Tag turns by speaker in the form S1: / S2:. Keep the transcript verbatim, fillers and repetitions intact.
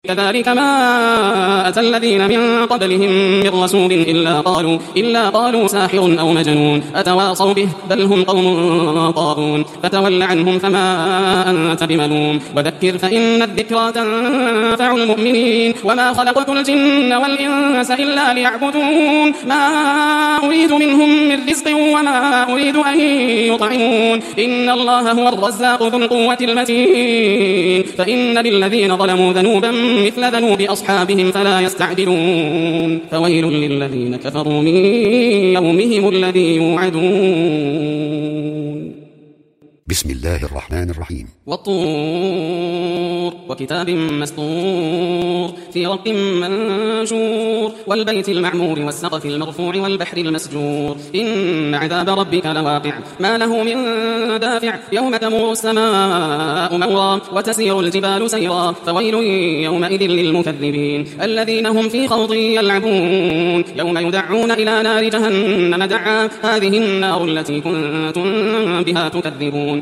S1: كذلك ما أتى الذين من قبلهم من رسول إلا قالوا, إلا قالوا ساحر أو مجنون أتواصوا به بل هم قوم طاغون فتول عنهم فما أنت بملوم وذكر فإن الذكرى تنفع المؤمنين وما خلقت الجن والإنس إلا ليعبدون ما أريد منهم من رزق وما أريد أن يطعمون إن الله هو الرزاق ذو القوة المتين فإن للذين ظلموا ذنوبا مثل ذنوب أصحابهم فلا يستعجلون فويل للذين كفروا من يومهم الذي يوعدون.
S2: بسم الله الرحمن الرحيم.
S1: والطور وكتاب مسطور في رق منشور والبيت المعمور والسقف المرفوع والبحر المسجور إن عذاب ربك لواقع ما له من دافع يوم تمور السماء مورا وتسير الجبال سيرا فويل يومئذ للمكذبين الذين هم في خوض يلعبون يوم يدعون إلى نار جهنم دعا هذه النار التي كنتم بها تكذبون